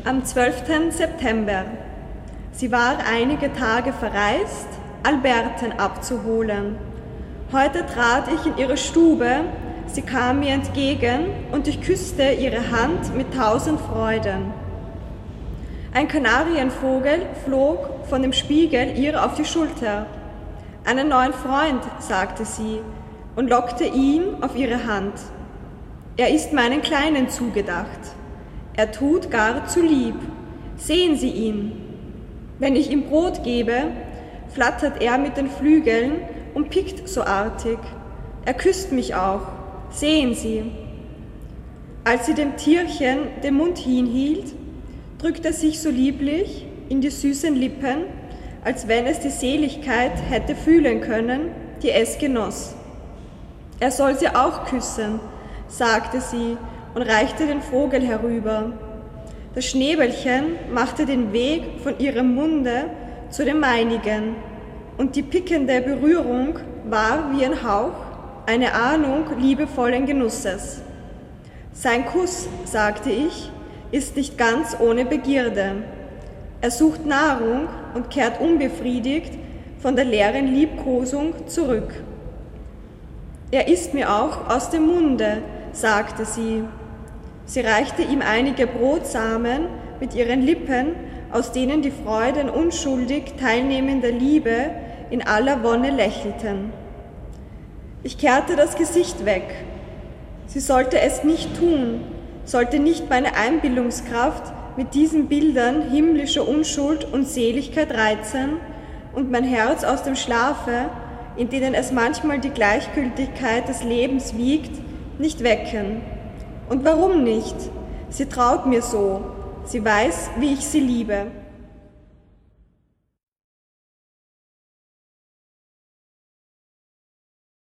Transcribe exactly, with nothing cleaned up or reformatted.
Am zwölften September. Sie war einige Tage verreist, Alberten abzuholen. Heute trat ich in ihre Stube, sie kam mir entgegen und ich küsste ihre Hand mit tausend Freuden. Ein Kanarienvogel flog von dem Spiegel ihr auf die Schulter. Einen neuen Freund, sagte sie, und lockte ihn auf ihre Hand. Er ist meinen Kleinen zugedacht. Er tut gar zu lieb. Sehen Sie ihn. Wenn ich ihm Brot gebe, flattert er mit den Flügeln und pickt so artig. Er küsst mich auch. Sehen Sie. Als sie dem Tierchen den Mund hinhielt, drückt er sich so lieblich in die süßen Lippen, als wenn es die Seligkeit hätte fühlen können, die es genoss. Er soll sie auch küssen, sagte sie und reichte den Vogel herüber. Das Schnäbelchen machte den Weg von ihrem Munde zu dem meinigen, und die pickende Berührung war wie ein Hauch, eine Ahnung liebevollen Genusses. Sein Kuss, sagte ich, ist nicht ganz ohne Begierde. Er sucht Nahrung und kehrt unbefriedigt von der leeren Liebkosung zurück. Er isst mir auch aus dem Munde, sagte sie. Sie reichte ihm einige Brotsamen mit ihren Lippen, aus denen die Freuden unschuldig teilnehmender Liebe in aller Wonne lächelten. Ich kehrte das Gesicht weg. Sie sollte es nicht tun, sollte nicht meine Einbildungskraft mit diesen Bildern himmlischer Unschuld und Seligkeit reizen und mein Herz aus dem Schlafe, in denen es manchmal die Gleichgültigkeit des Lebens wiegt, nicht wecken. Und warum nicht? Sie traut mir so, sie weiß, wie ich sie liebe.